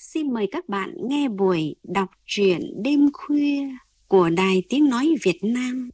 xin mời các bạn nghe buổi đọc truyện đêm khuya của Đài Tiếng Nói Việt Nam.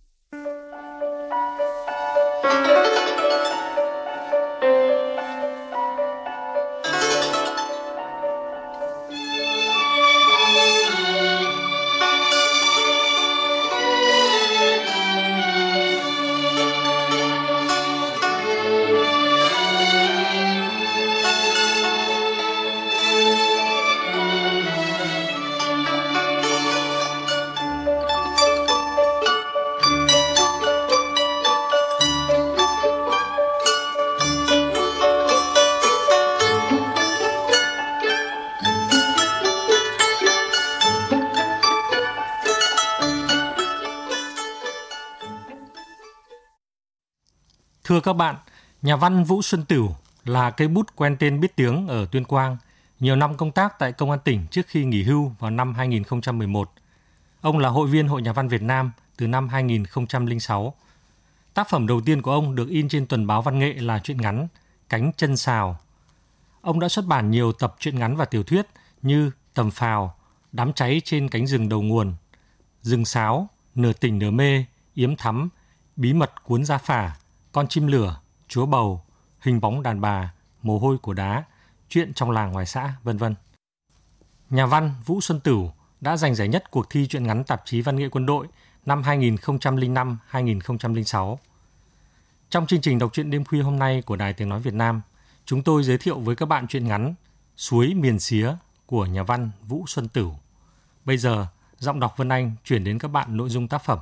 Thưa các bạn, nhà văn Vũ Xuân Tửu là cây bút quen tên biết tiếng ở Tuyên Quang, nhiều năm công tác tại Công an tỉnh trước khi nghỉ hưu vào năm 2011. Ông là hội viên Hội Nhà văn Việt Nam từ năm 2006. Tác phẩm đầu tiên của ông được in trên tuần báo văn nghệ là truyện ngắn Cánh chân sào. Ông đã xuất bản nhiều tập truyện ngắn và tiểu thuyết như Tầm phào, Đám cháy trên cánh rừng đầu nguồn, Rừng sáo, Nửa tỉnh nửa mê, Yếm thắm, Bí mật cuốn da phả, Con chim lửa, Chúa bầu, Hình bóng đàn bà, Mồ hôi của đá, Chuyện trong làng ngoài xã, vân vân. Nhà văn Vũ Xuân Tửu đã giành giải nhất cuộc thi truyện ngắn tạp chí Văn nghệ Quân đội năm 2005-2006. Trong chương trình đọc truyện đêm khuya hôm nay của Đài Tiếng Nói Việt Nam, chúng tôi giới thiệu với các bạn truyện ngắn Suối miền xía của nhà văn Vũ Xuân Tửu. Bây giờ, giọng đọc Vân Anh chuyển đến các bạn nội dung tác phẩm.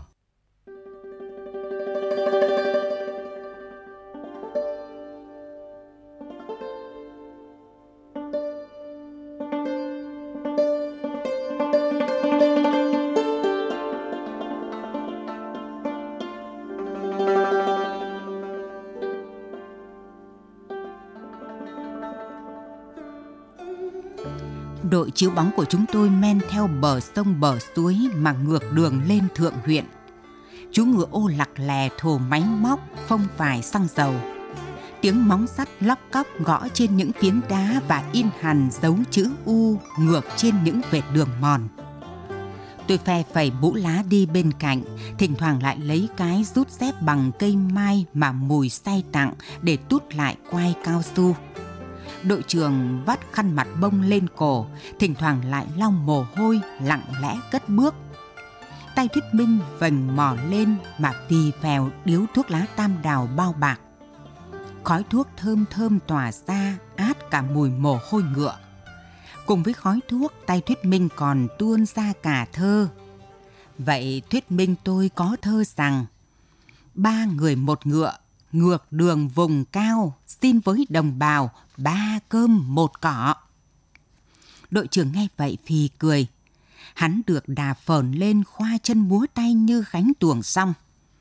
Đội chiếu bóng của chúng tôi men theo bờ sông bờ suối mà ngược đường lên Thượng huyện. Chú ngựa ô lặc lè thồ máy móc phông vải xăng dầu. Tiếng móng sắt lóc cóc gõ trên những phiến đá và in hằn dấu chữ U ngược trên những vệt đường mòn. Tôi phe phẩy mũ lá đi bên cạnh, thỉnh thoảng lại lấy cái rút dép bằng cây mai mà Mùi say tặng để tút lại quai cao su. Đội trưởng vắt khăn mặt bông lên cổ, thỉnh thoảng lại lau mồ hôi, lặng lẽ cất bước. Tay Thuyết Minh vành mò lên mà phì phèo điếu thuốc lá tam đào bao bạc. Khói thuốc thơm thơm tỏa ra, át cả mùi mồ hôi ngựa. Cùng với khói thuốc, tay Thuyết Minh còn tuôn ra cả thơ. Vậy Thuyết Minh tôi có thơ rằng: ba người một ngựa, ngược đường vùng cao, xin với đồng bào, ba cơm một cỏ. Đội trưởng nghe vậy phì cười. Hắn được đà phởn lên khoa chân múa tay như gánh tuồng xong.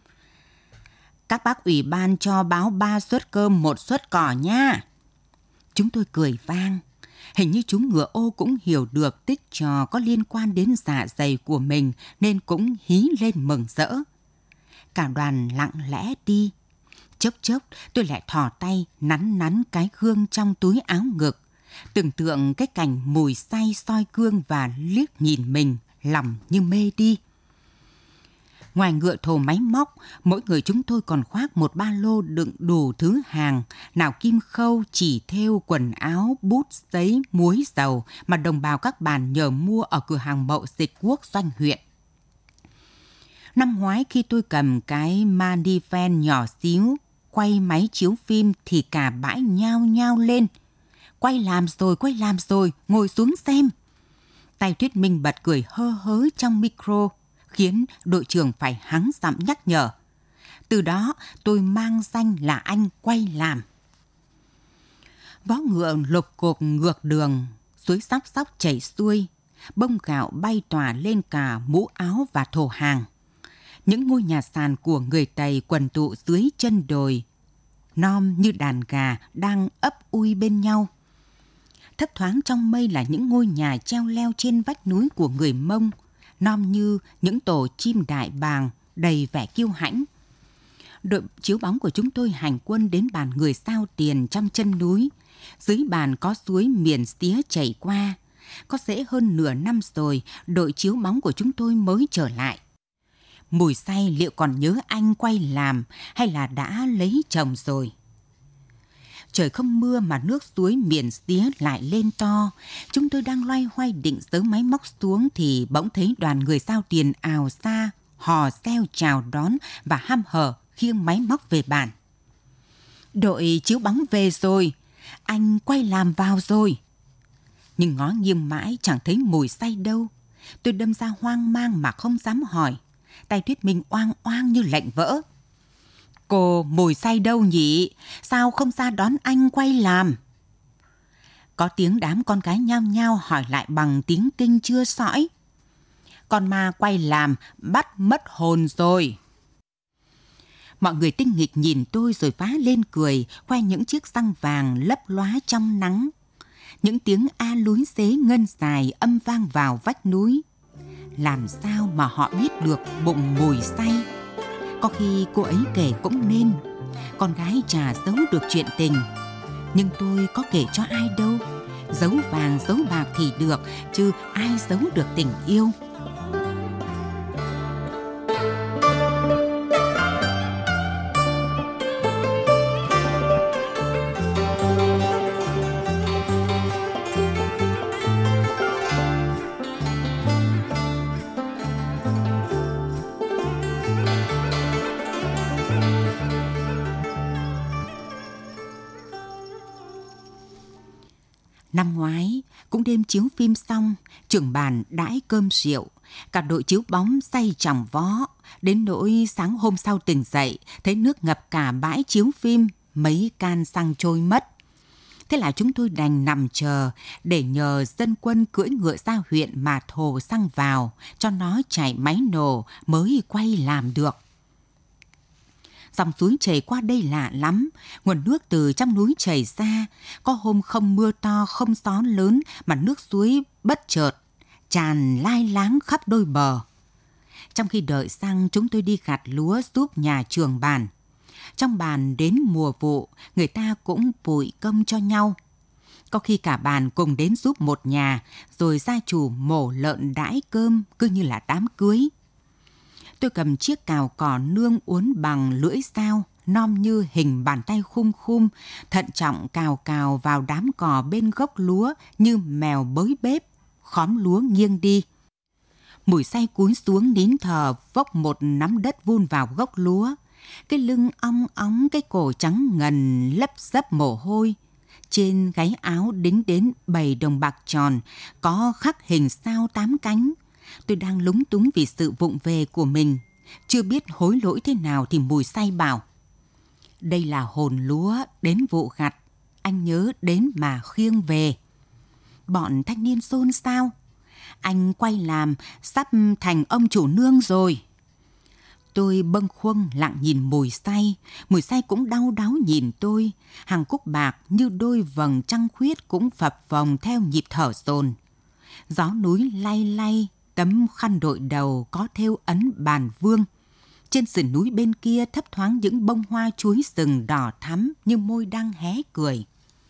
Các bác ủy ban cho báo 3 suất cơm 1 suất cỏ nha. Chúng tôi cười vang. Hình như chú ngựa ô cũng hiểu được tích trò có liên quan đến dạ dày của mình nên cũng hí lên mừng rỡ. Cả đoàn lặng lẽ đi. Chốc chốc tôi lại thò tay nắn nắn cái gương trong túi áo ngực. Tưởng tượng cái cảnh Mùi say soi gương và liếc nhìn mình, lòng như mê đi. Ngoài ngựa thồ máy móc, mỗi người chúng tôi còn khoác một ba lô đựng đủ thứ hàng, nào kim khâu, chỉ thêu, quần áo, bút, giấy, muối, dầu mà đồng bào các bản nhờ mua ở cửa hàng Mậu Dịch Quốc Doanh huyện. Năm ngoái khi tôi cầm cái Manifest nhỏ xíu, quay máy chiếu phim thì cả bãi nhao nhao lên. Quay làm rồi, ngồi xuống xem. Tay Thuyết Minh bật cười hơ hớ trong micro, khiến đội trưởng phải hắng giọng nhắc nhở. Từ đó tôi mang danh là anh quay làm. Vó ngựa lục cộp ngược đường, suối sóc sóc chảy xuôi, bông gạo bay tỏa lên cả mũ áo và thổ hàng. Những ngôi nhà sàn của người Tây quần tụ dưới chân đồi, nom như đàn gà đang ấp ui bên nhau. Thấp thoáng trong mây là những ngôi nhà treo leo trên vách núi của người Mông, nom như những tổ chim đại bàng đầy vẻ kiêu hãnh. Đội chiếu bóng của chúng tôi hành quân đến bàn người Sao Tiền trong chân núi. Dưới bàn có suối miền xía chảy qua, Có dễ hơn nửa năm rồi, đội chiếu bóng của chúng tôi mới trở lại. Mùi say liệu còn nhớ anh quay làm hay là đã lấy chồng rồi? Trời không mưa mà nước suối miền xía lại lên to. Chúng tôi đang loay hoay định giấu máy móc xuống thì bỗng thấy đoàn người giao tiền ào xa, hò reo chào đón và hăm hở khiêng máy móc về bản. Đội chiếu bóng về rồi, anh quay làm vào rồi. Nhưng ngó nghiêng mãi chẳng thấy Mùi say đâu. Tôi đâm ra hoang mang mà không dám hỏi. Tay Thuyết Minh oang oang như lạnh vỡ. Cô Mùi say đâu nhỉ? Sao không ra đón anh quay làm? Có tiếng đám con gái nhao nhao hỏi lại bằng tiếng Kinh chưa sõi. Con ma quay làm bắt mất hồn rồi. Mọi người tinh nghịch nhìn tôi rồi phá lên cười, khoe những chiếc răng vàng lấp lóa trong nắng. Những tiếng a lúi xế ngân dài âm vang vào vách núi. Làm sao mà họ biết được bụng Mùi say? Có khi cô ấy kể cũng nên. Con gái chả giấu được chuyện tình. Nhưng tôi có kể cho ai đâu. Giấu vàng giấu bạc thì được, chứ ai giấu được tình yêu. Năm ngoái, cũng đêm chiếu phim xong, trưởng bàn đãi cơm rượu, cả đội chiếu bóng say chỏng vó, đến nỗi sáng hôm sau tỉnh dậy, thấy nước ngập cả bãi chiếu phim, mấy can xăng trôi mất. Thế là chúng tôi đành nằm chờ để nhờ dân quân cưỡi ngựa ra huyện mà thồ xăng vào, cho nó chạy máy nổ mới quay làm được. Dòng suối chảy qua đây lạ lắm, nguồn nước từ trong núi chảy ra, có hôm không mưa to không gió lớn mà nước suối bất chợt tràn lai láng khắp đôi bờ. Trong khi đợi xăng, chúng tôi đi gặt lúa giúp nhà trường bàn. Trong bàn đến mùa vụ, người ta cũng vội công cho nhau. Có khi cả bàn cùng đến giúp một nhà, rồi gia chủ mổ lợn đãi cơm cứ như là đám cưới. Tôi cầm chiếc cào cỏ nương uốn bằng lưỡi dao, nom như hình bàn tay khum khum, thận trọng cào vào đám cỏ bên gốc lúa như mèo bới bếp, khóm lúa nghiêng đi. Mùi say cúi xuống nín thở vốc một nắm đất vun vào gốc lúa. Cái lưng ong óng, cái cổ trắng ngần lấp dấp mồ hôi. Trên gáy áo đính đến 7 đồng bạc tròn, có khắc hình sao 8 cánh. Tôi đang lúng túng vì sự vụng về của mình. Chưa biết hối lỗi thế nào thì Mùi say bảo: đây là hồn lúa đến vụ gặt, anh nhớ đến mà khiêng về. Bọn thanh niên xôn xao: anh quay làm sắp thành ông chủ nương rồi. Tôi bâng khuâng lặng nhìn Mùi say. Mùi say cũng đau đáu nhìn tôi. Hàng cúc bạc như đôi vầng trăng khuyết cũng phập phồng theo nhịp thở dồn. Gió núi lay lay tấm khăn đội đầu có thêu ấn bàn vương. Trên sườn núi bên kia thấp thoáng những bông hoa chuối rừng đỏ thắm như môi đang hé cười.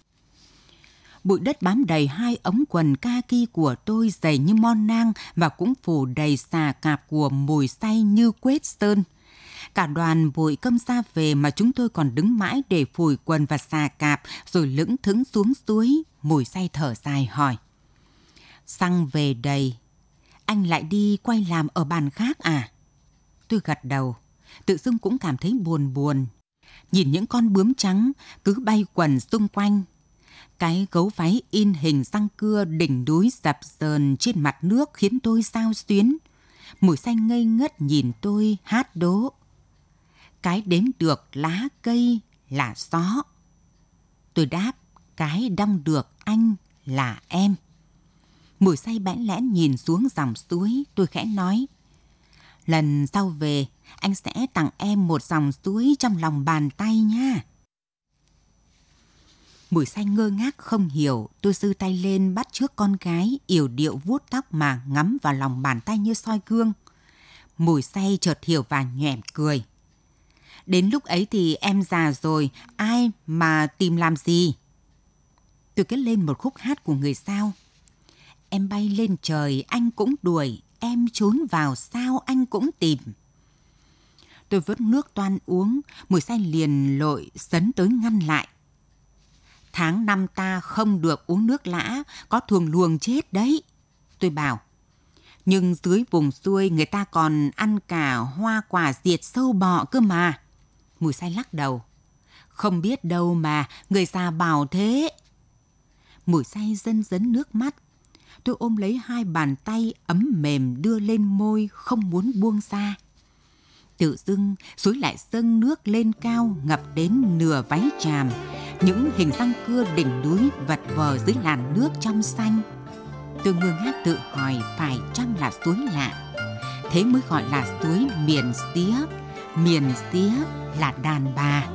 Bụi đất bám đầy 2 ống quần kaki của tôi dày như mon nang và cũng phủ đầy xà cạp của Mùi say như quét sơn. Cả đoàn vội cơm ra về mà chúng tôi còn đứng mãi để phủi quần và xà cạp rồi lững thững xuống suối. Mùi say thở dài hỏi: xăng về đầy, anh lại đi quay làm ở bàn khác à? Tôi gật đầu, tự dưng cũng cảm thấy buồn buồn. Nhìn những con bướm trắng cứ bay quần xung quanh. Cái gấu váy in hình răng cưa đỉnh núi dập dờn trên mặt nước khiến tôi xao xuyến. Mùi xanh ngây ngất nhìn tôi hát đố: cái đếm được lá cây là gió. Tôi đáp: cái đong được anh là em. Mùi say bẽn lẽn nhìn xuống dòng suối. Tôi khẽ nói: lần sau về anh sẽ tặng em một dòng suối trong lòng bàn tay nha. Mùi say ngơ ngác không hiểu. Tôi giơ tay lên bắt chước con gái yểu điệu vuốt tóc mà ngắm vào lòng bàn tay như soi gương. Mùi say chợt hiểu và nhoẻn cười: đến lúc ấy thì em già rồi, ai mà tìm làm gì? Tôi kết lên một khúc hát của người Dao: Em bay lên trời anh cũng đuổi, em trốn vào sao anh cũng tìm. Tôi vớt nước toan uống, Mùi Say liền lội sấn tới ngăn lại. Tháng 5 ta không được uống nước lã, có thuồng luồng chết đấy. Tôi bảo, nhưng dưới vùng xuôi người ta còn ăn cả hoa quả diệt sâu bọ cơ mà. Mùi Say lắc đầu. Không biết đâu mà, người già bảo thế. Mùi Say dân dấn nước mắt. Tôi ôm lấy hai bàn tay ấm mềm đưa lên môi, không muốn buông ra. Tự dưng suối lại dâng nước lên cao, ngập đến nửa váy tràm. Những hình răng cưa đỉnh núi vật vờ dưới làn nước trong xanh. Tôi ngơ ngác tự hỏi phải chăng là suối lạ. Thế mới gọi là suối miền xía. Miền xía là đàn bà.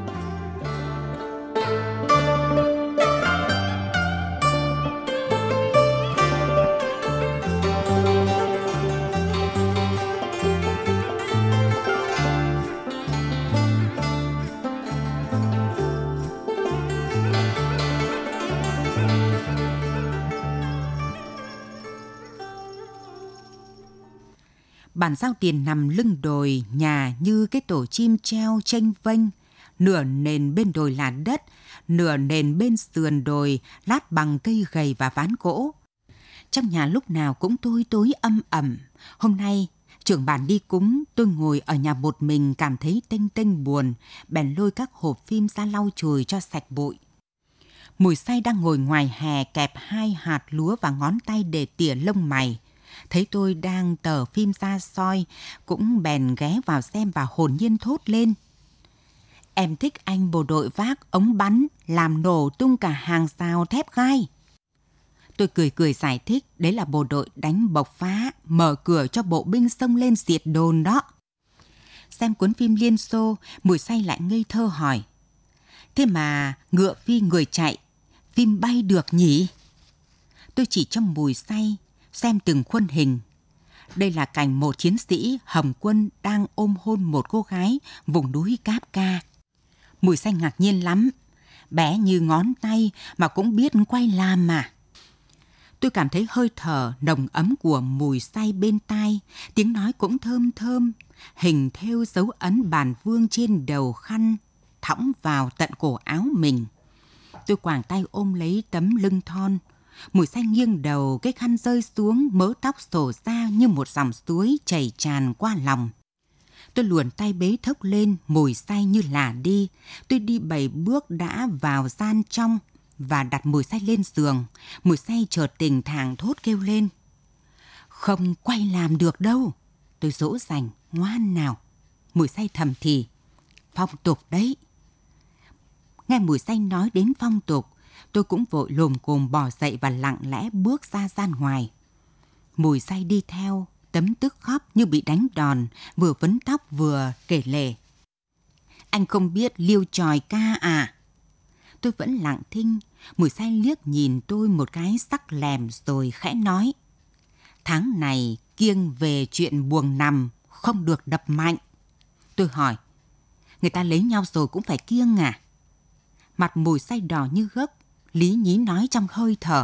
Bản Giao Tiền nằm lưng đồi, nhà như cái tổ chim treo chênh vênh. Nửa nền bên đồi là đất, nửa nền bên sườn đồi lát bằng cây gầy và ván gỗ. Trong nhà lúc nào cũng tối âm ẩm. Hôm nay, trưởng bản đi cúng, tôi ngồi ở nhà một mình cảm thấy tênh tênh buồn, bèn lôi các hộp phim ra lau chùi cho sạch bụi. Mùi Say đang ngồi ngoài hè kẹp hai hạt lúa vào ngón tay để tỉa lông mày. Thấy tôi đang tờ phim ra soi, cũng bèn ghé vào xem và hồn nhiên thốt lên. Em thích anh bộ đội vác ống bắn, làm nổ tung cả hàng rào thép gai. Tôi cười giải thích, đấy là bộ đội đánh bộc phá, mở cửa cho bộ binh xông lên diệt đồn đó. Xem cuốn phim Liên Xô, Mùi Say lại ngây thơ hỏi. Thế mà ngựa phi người chạy, phim bay được nhỉ? Tôi chỉ cho Mùi Say xem từng khuôn hình. Đây là cảnh một chiến sĩ Hồng Quân đang ôm hôn một cô gái vùng núi Cáp Ca. Mùi Say ngạc nhiên lắm, bé như ngón tay mà cũng biết quay làm mà. Tôi cảm thấy hơi thở nồng ấm của Mùi Say bên tai, tiếng nói cũng thơm thơm, hình thêu dấu ấn bàn vương trên đầu khăn, thõng vào tận cổ áo mình. Tôi quàng tay ôm lấy tấm lưng thon. Mùi Say nghiêng đầu, cái khăn rơi xuống, mớ tóc xổ ra như một dòng suối chảy tràn qua lòng. Tôi luồn tay bế thốc lên, Mùi Say như là đi. Tôi đi 7 bước đã vào gian trong và đặt Mùi Say lên giường. Mùi Say chợt tỉnh thảng thốt kêu lên. Không quay làm được đâu. Tôi dỗ dành, ngoan nào. Mùi Say thầm thì. Phong tục đấy. Nghe Mùi Say nói đến phong tục, tôi cũng vội lồm cồm bò dậy và lặng lẽ bước ra gian ngoài. Mùi Say đi theo, tấm tức khóc như bị đánh đòn, vừa vấn tóc vừa kể lể. Anh không biết liêu tròi ca à? Tôi vẫn lặng thinh. Mùi Say liếc nhìn tôi một cái sắc lèm rồi khẽ nói. Tháng này kiêng về chuyện buồng nằm, không được đập mạnh. Tôi hỏi, người ta lấy nhau rồi cũng phải kiêng à? Mặt Mùi Say đỏ như gấc, lý nhí nói trong hơi thở.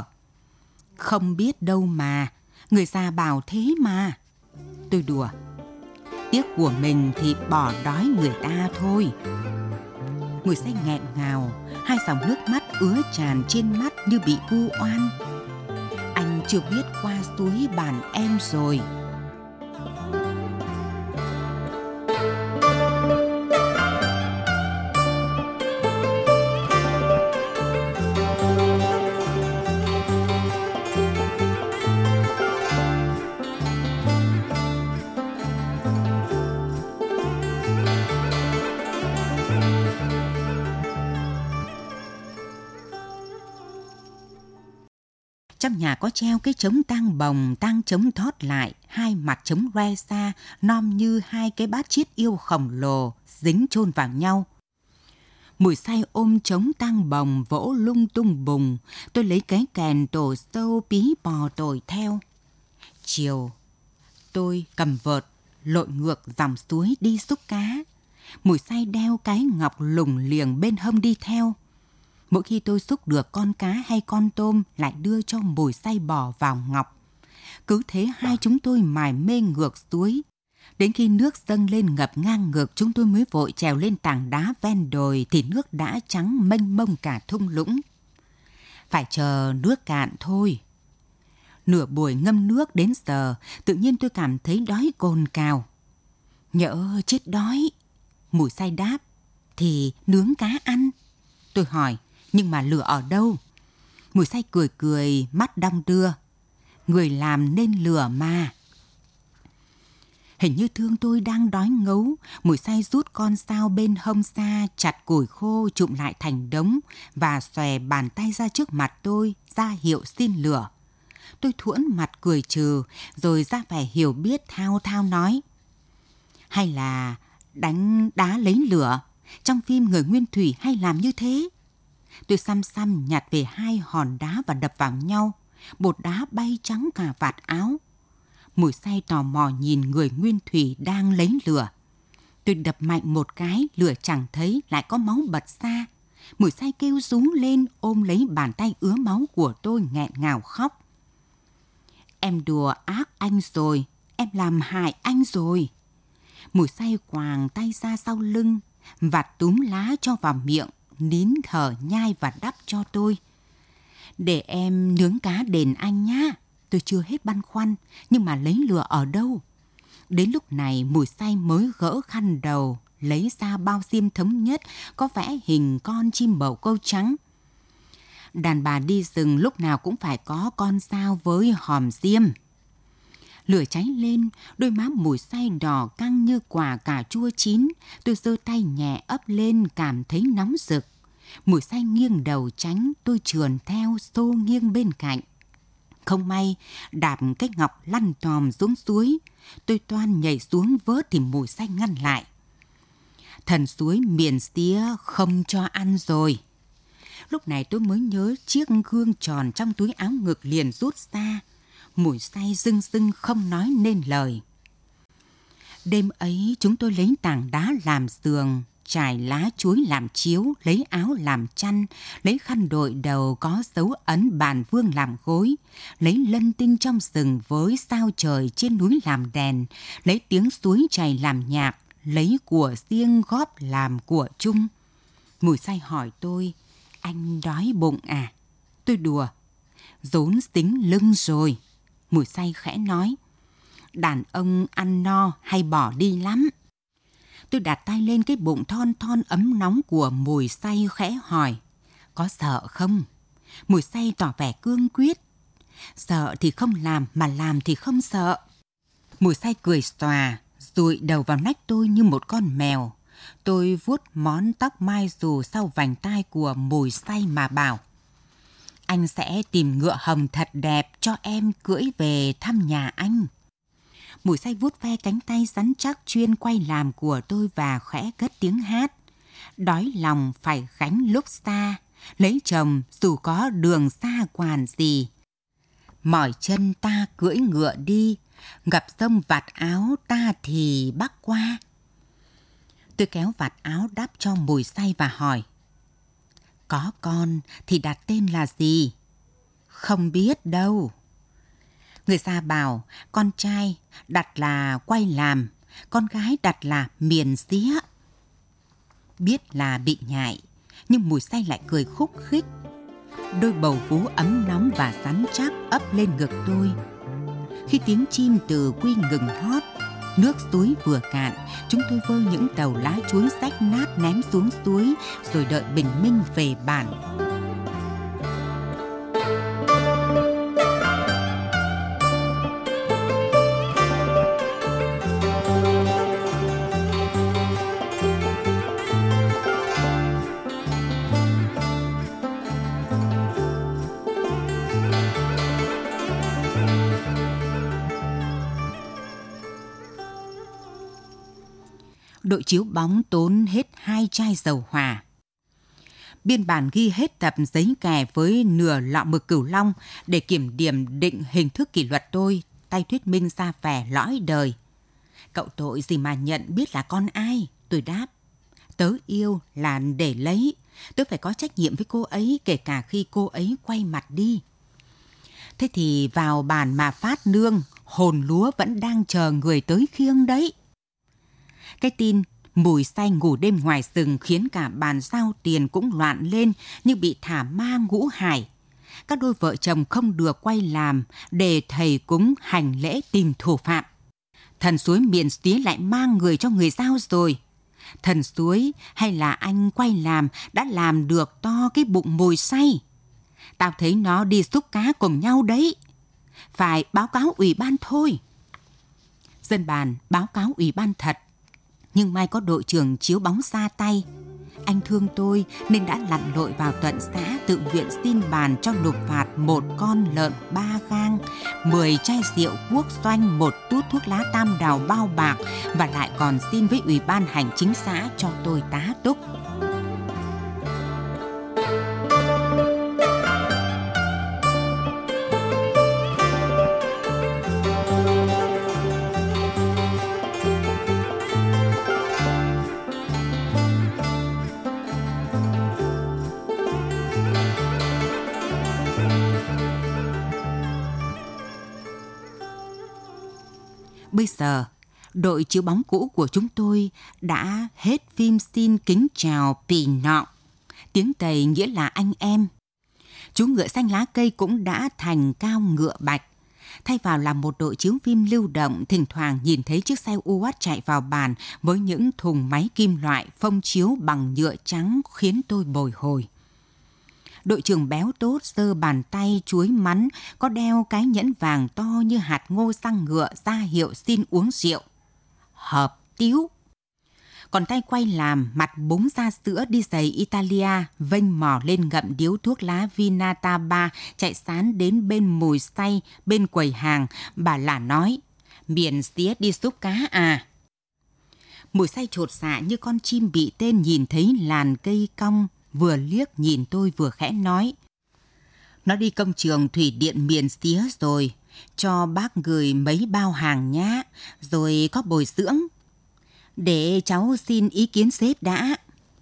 Không biết đâu mà, người già bảo thế mà. Tôi đùa, tiếc của mình thì bỏ đói người ta thôi. Mùi Say nghẹn ngào, hai dòng nước mắt ứa tràn trên mắt như bị vu oan. Anh chưa biết qua suối bàn em rồi. Trong nhà có treo cái trống tang bồng, tang trống thót lại, hai mặt trống re xa, nom như hai cái bát chiết yêu khổng lồ, dính chôn vào nhau. Mùi Say ôm trống tang bồng vỗ lung tung bùng, tôi lấy cái kèn tổ sâu pí bò tồi theo. Chiều, tôi cầm vợt, lội ngược dòng suối đi xúc cá. Mùi Say đeo cái ngọc lủng liềng bên hông đi theo. Mỗi khi tôi xúc được con cá hay con tôm lại đưa cho Mùi Say bò vào ngọc. Cứ thế hai chúng tôi mải mê ngược suối. Đến khi nước dâng lên ngập ngang ngực, chúng tôi mới vội trèo lên tảng đá ven đồi thì nước đã trắng mênh mông cả thung lũng. Phải chờ nước cạn thôi. Nửa buổi ngâm nước đến giờ, tự nhiên tôi cảm thấy đói cồn cào. Nhỡ chết đói. Mùi Say đáp, thì nướng cá ăn. Tôi hỏi, nhưng mà lửa ở đâu? Mùi Say cười cười, mắt đong đưa. Người làm nên lửa mà. Hình như thương tôi đang đói ngấu, Mùi Say rút con dao bên hông xa, chặt củi khô trụm lại thành đống và xòe bàn tay ra trước mặt tôi, ra hiệu xin lửa. Tôi thuẫn mặt cười trừ, rồi ra vẻ hiểu biết thao thao nói. Hay là đánh đá lấy lửa, trong phim người Nguyên Thủy hay làm như thế. Tôi xăm xăm nhặt về hai hòn đá và đập vào nhau, bột đá bay trắng cả vạt áo. Mùi Say tò mò nhìn người Nguyên Thủy đang lấy lửa. Tôi đập mạnh một cái, lửa chẳng thấy, lại có máu bật ra. Mùi Say kêu rú lên, ôm lấy bàn tay ứa máu của tôi nghẹn ngào khóc. Em đùa ác anh rồi, em làm hại anh rồi. Mùi Say quàng tay ra sau lưng, vặt túm lá cho vào miệng, nín thở nhai và đắp cho tôi. Để em nướng cá đền anh nhá. Tôi chưa hết băn khoăn, nhưng mà lấy lửa ở đâu? Đến lúc này Mùi Say mới gỡ khăn đầu, lấy ra bao diêm thống nhất, có vẽ hình con chim bầu câu trắng. Đàn bà đi rừng lúc nào cũng phải có con dao với hòm diêm. Lửa cháy lên, đôi má Mùi Say đỏ căng như quả cà chua chín. Tôi giơ tay nhẹ ấp lên, cảm thấy nóng rực. Mùi Say nghiêng đầu tránh, tôi trườn theo, xô nghiêng bên cạnh. Không may, đạp cái ngọc lăn tòm xuống suối. Tôi toan nhảy xuống vớt thì Mùi Say ngăn lại. Thần suối miền xía không cho ăn rồi. Lúc này tôi mới nhớ chiếc gương tròn trong túi áo ngực liền rút ra. Mùi Say rưng rưng không nói nên lời. Đêm ấy chúng tôi lấy tảng đá làm giường, trải lá chuối làm chiếu, lấy áo làm chăn, lấy khăn đội đầu có dấu ấn bàn vương làm gối, lấy lân tinh trong rừng với sao trời trên núi làm đèn, lấy tiếng suối chảy làm nhạc, lấy của riêng góp làm của chung. Mùi Say hỏi tôi, anh đói bụng à? Tôi đùa, rốn tính lưng rồi. Mùi Say khẽ nói, đàn ông ăn no hay bỏ đi lắm. Tôi đặt tay lên cái bụng thon thon ấm nóng của Mùi Say khẽ hỏi, có sợ không? Mùi Say tỏ vẻ cương quyết, sợ thì không làm mà làm thì không sợ. Mùi Say cười xòa, dụi đầu vào nách tôi như một con mèo. Tôi vuốt món tóc mai dù sau vành tai của Mùi Say mà bảo, anh sẽ tìm ngựa hồng thật đẹp cho em cưỡi về thăm nhà anh. Mùi Say vuốt ve cánh tay rắn chắc chuyên quay làm của tôi và khẽ cất tiếng hát. Đói lòng phải gánh lúc xa, lấy chồng dù có đường xa quản gì. Mỏi chân ta cưỡi ngựa đi, gặp sông vạt áo ta thì bắc qua. Tôi kéo vạt áo đắp cho Mùi Say và hỏi, có con thì đặt tên là gì? Không biết đâu. Người ta bảo con trai đặt là quay làm, con gái đặt là miền xía. Biết là bị nhại, nhưng Mùi Say lại cười khúc khích. Đôi bầu vú ấm nóng và rắn chắc ấp lên ngực tôi. Khi tiếng chim từ quy ngừng hót, nước suối vừa cạn, chúng tôi vơ những tàu lá chuối rách nát ném xuống suối, rồi đợi bình minh về bản. Đội chiếu bóng tốn hết 2 chai dầu hỏa. Biên bản ghi hết tập giấy kè với nửa lọ mực Cửu Long để kiểm điểm định hình thức kỷ luật tôi. Tay thuyết minh ra vẻ lõi đời. Cậu tội gì mà nhận biết là con ai? Tôi đáp. Tớ yêu là để lấy, Tôi phải có trách nhiệm với cô ấy, kể cả khi cô ấy quay mặt đi. Thế thì vào bàn mà phát nương, hồn lúa vẫn đang chờ người tới khiêng đấy. Cái tin mùi say ngủ đêm ngoài rừng khiến cả bàn giao tiền cũng loạn lên như bị thả ma ngũ hải. Các đôi vợ chồng không được quay làm để thầy cúng hành lễ tìm thủ phạm. Thần suối miền tía lại mang người cho người giao rồi. Thần suối hay là anh quay làm đã làm được to cái bụng mồi say. Tao thấy nó đi xúc cá cùng nhau đấy. Phải báo cáo ủy ban thôi. Dân bàn báo cáo ủy ban thật. Nhưng may có đội trưởng chiếu bóng ra tay. Anh thương tôi nên đã lặn lội vào tận xã tự nguyện xin bàn cho nộp phạt 1 con lợn 3 gang, 10 chai rượu quốc doanh, 1 tút thuốc lá tam đào bao bạc và lại còn xin với ủy ban hành chính xã cho tôi tá túc. Bây giờ, đội chiếu bóng cũ của chúng tôi đã hết phim xin kính chào pì nọ. Tiếng Tây nghĩa là anh em. Chú ngựa xanh lá cây cũng đã thành cao ngựa bạch. Thay vào là một đội chiếu phim lưu động, thỉnh thoảng nhìn thấy chiếc xe UAT chạy vào bàn với những thùng máy kim loại phông chiếu bằng nhựa trắng khiến tôi bồi hồi. Đội trưởng béo tốt giơ bàn tay chuối mắn, có đeo cái nhẫn vàng to như hạt ngô răng ngựa ra hiệu xin uống rượu. Hợp tíu. Còn tay quay làm, mặt búng ra sữa đi giày Italia, vênh mò lên ngậm điếu thuốc lá Vinataba, chạy sán đến bên mùi say, bên quầy hàng. Bà là nói, miền tía đi xúc cá à? Mùi say chột dạ như con chim bị tên nhìn thấy làn cây cong, vừa liếc nhìn tôi vừa khẽ nói. Nó đi công trường thủy điện miền tía rồi, cho bác gửi mấy bao hàng nhá, rồi có bồi dưỡng. Để cháu xin ý kiến sếp đã.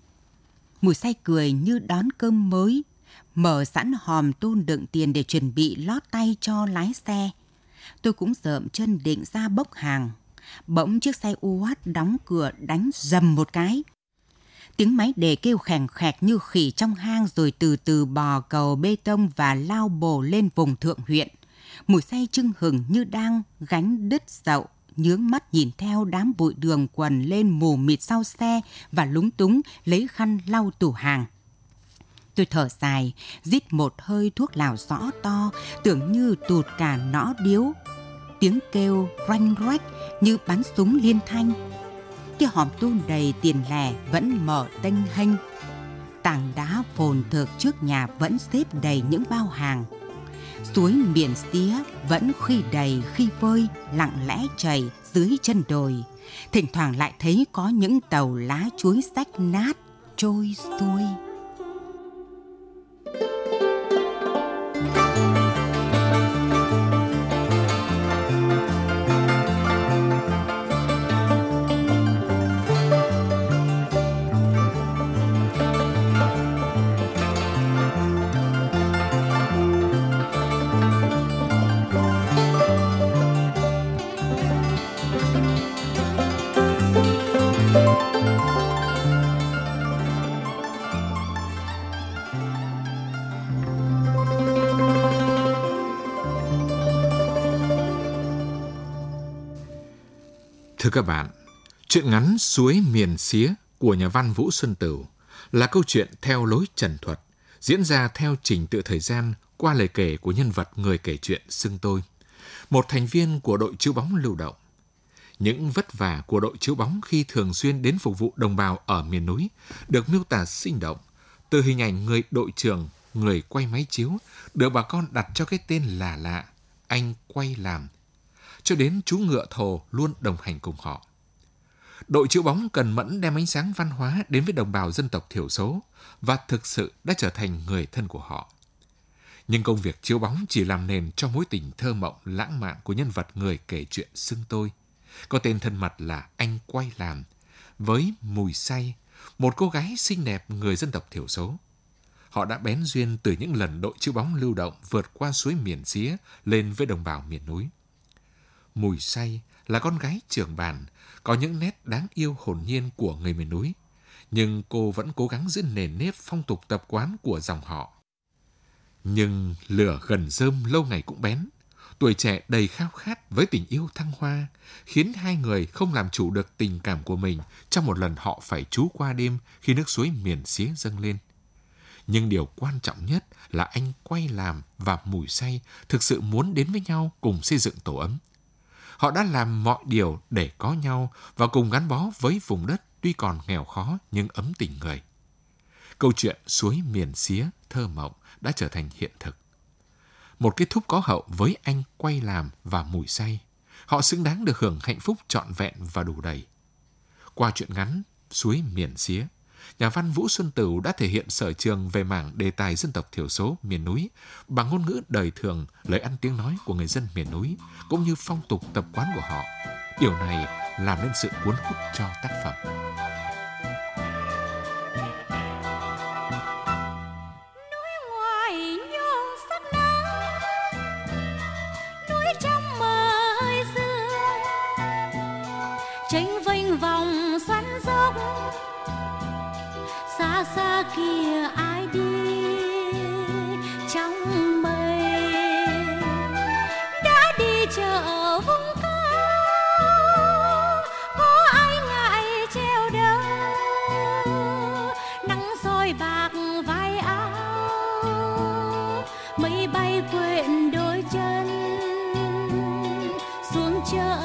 Mùi say cười như đón cơm mới, mở sẵn hòm tôn đựng tiền để chuẩn bị lót tay cho lái xe. Tôi cũng rợm chân định ra bốc hàng. Bỗng chiếc xe UAT đóng cửa đánh rầm một cái. Tiếng máy đề kêu khèn khẹt như khỉ trong hang rồi từ từ bò cầu bê tông và lao bổ lên vùng thượng huyện. Mùi say chưng hừng như đang gánh đứt dậu, nhướng mắt nhìn theo đám bụi đường quần lên mù mịt sau xe và lúng túng lấy khăn lau tủ hàng. Tôi thở dài, rít một hơi thuốc lào rõ to, tưởng như tụt cả nõ điếu. Tiếng kêu roanh roách như bắn súng liên thanh. Cái hòm tôn đầy tiền lẻ vẫn mở tênh hênh. Tảng đá phồn thực trước nhà vẫn xếp đầy những bao hàng. Suối miền tía vẫn khi đầy khi vơi, lặng lẽ chảy dưới chân đồi. Thỉnh thoảng lại thấy có những tàu lá chuối rách nát trôi xuôi. Thưa các bạn, truyện ngắn Suối miền xía của nhà văn Vũ Xuân Tửu là câu chuyện theo lối trần thuật, diễn ra theo trình tự thời gian qua lời kể của nhân vật người kể chuyện xưng tôi, một thành viên của đội chiếu bóng lưu động. Những vất vả của đội chiếu bóng khi thường xuyên đến phục vụ đồng bào ở miền núi được miêu tả sinh động, từ hình ảnh người đội trưởng, người quay máy chiếu, được bà con đặt cho cái tên lạ lạ, anh quay làm, cho đến chú ngựa thồ luôn đồng hành cùng họ. Đội chiếu bóng cần mẫn đem ánh sáng văn hóa đến với đồng bào dân tộc thiểu số và thực sự đã trở thành người thân của họ. Nhưng công việc chiếu bóng chỉ làm nền cho mối tình thơ mộng lãng mạn của nhân vật người kể chuyện xưng tôi, có tên thân mật là anh quay làm, với mùi say, một cô gái xinh đẹp người dân tộc thiểu số. Họ đã bén duyên từ những lần đội chiếu bóng lưu động vượt qua suối Miền Xía lên với đồng bào miền núi. Mùi Say là con gái trưởng bản, có những nét đáng yêu hồn nhiên của người miền núi, nhưng cô vẫn cố gắng giữ nền nếp phong tục tập quán của dòng họ. Nhưng lửa gần rơm lâu ngày cũng bén, tuổi trẻ đầy khao khát với tình yêu thăng hoa, khiến hai người không làm chủ được tình cảm của mình trong một lần họ phải trú qua đêm khi nước suối Miền Xía dâng lên. Nhưng điều quan trọng nhất là anh Quay Làm và Mùi Say thực sự muốn đến với nhau cùng xây dựng tổ ấm. Họ đã làm mọi điều để có nhau và cùng gắn bó với vùng đất tuy còn nghèo khó nhưng ấm tình người. Câu chuyện suối Miền Xía thơ mộng đã trở thành hiện thực. Một kết thúc có hậu với anh Quay Làm và Mùi Say. Họ xứng đáng được hưởng hạnh phúc trọn vẹn và đủ đầy. Qua truyện ngắn Suối Miền Xía, nhà văn Vũ Xuân Tửu đã thể hiện sở trường về mảng đề tài dân tộc thiểu số miền núi bằng ngôn ngữ đời thường, lời ăn tiếng nói của người dân miền núi, cũng như phong tục tập quán của họ. Điều này làm nên sự cuốn hút cho tác phẩm. Xa xa kia ai đi trong mây, đã đi chợ vùng cao, có ai ngại treo đâu, nắng soi bạc vai áo, mây bay quyện đôi chân xuống chợ.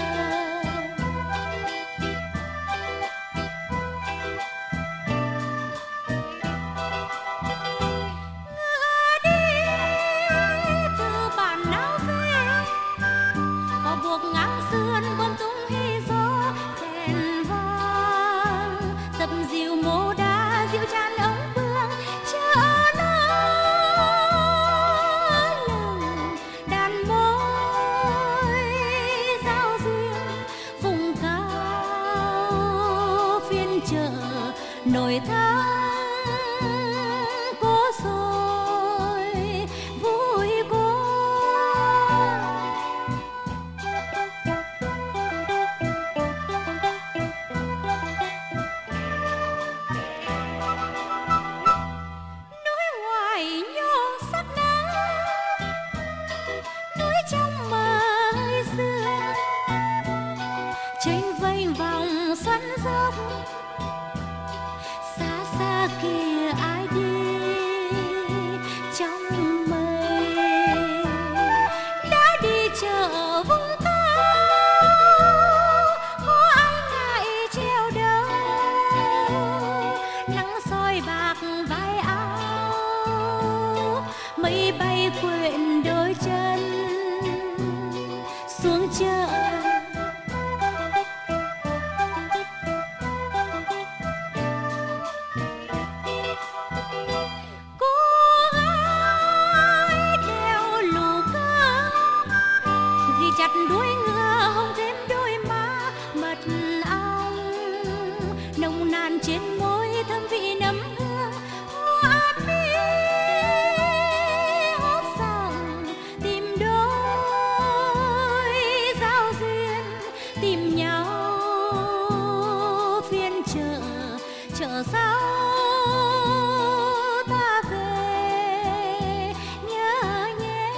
Nồi tháng cố sôi vui quá. Núi ngoài nhô sắc nắng, núi trong mơ xưa, tranh vênh vòng xoắn dốc. Xa kia ai đi trong mây, đã đi chợ vùng cao, có ai ngại treo đâu, nắng soi bạc vai áo, mây bay quyện đôi chân xuống chợ. Chặt đuôi ngựa hồng thêm đôi má mật ong, nồng nàn trên môi thơm vị nấm hương hoa mi hót sòng, tìm đôi giao duyên tìm nhau phiên chợ. Chợ sau ta về nhớ nhé.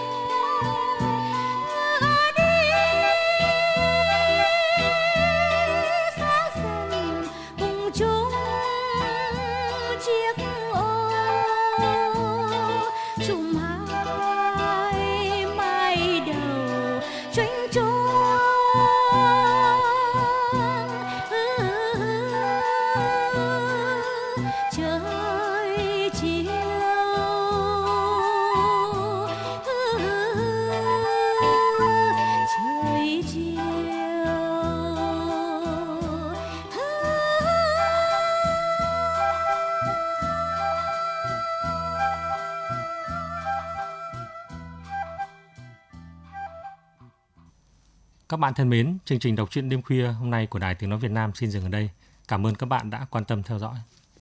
Các bạn thân mến, chương trình đọc truyện đêm khuya hôm nay của Đài Tiếng nói Việt Nam xin dừng ở đây. Cảm ơn các bạn đã quan tâm theo dõi.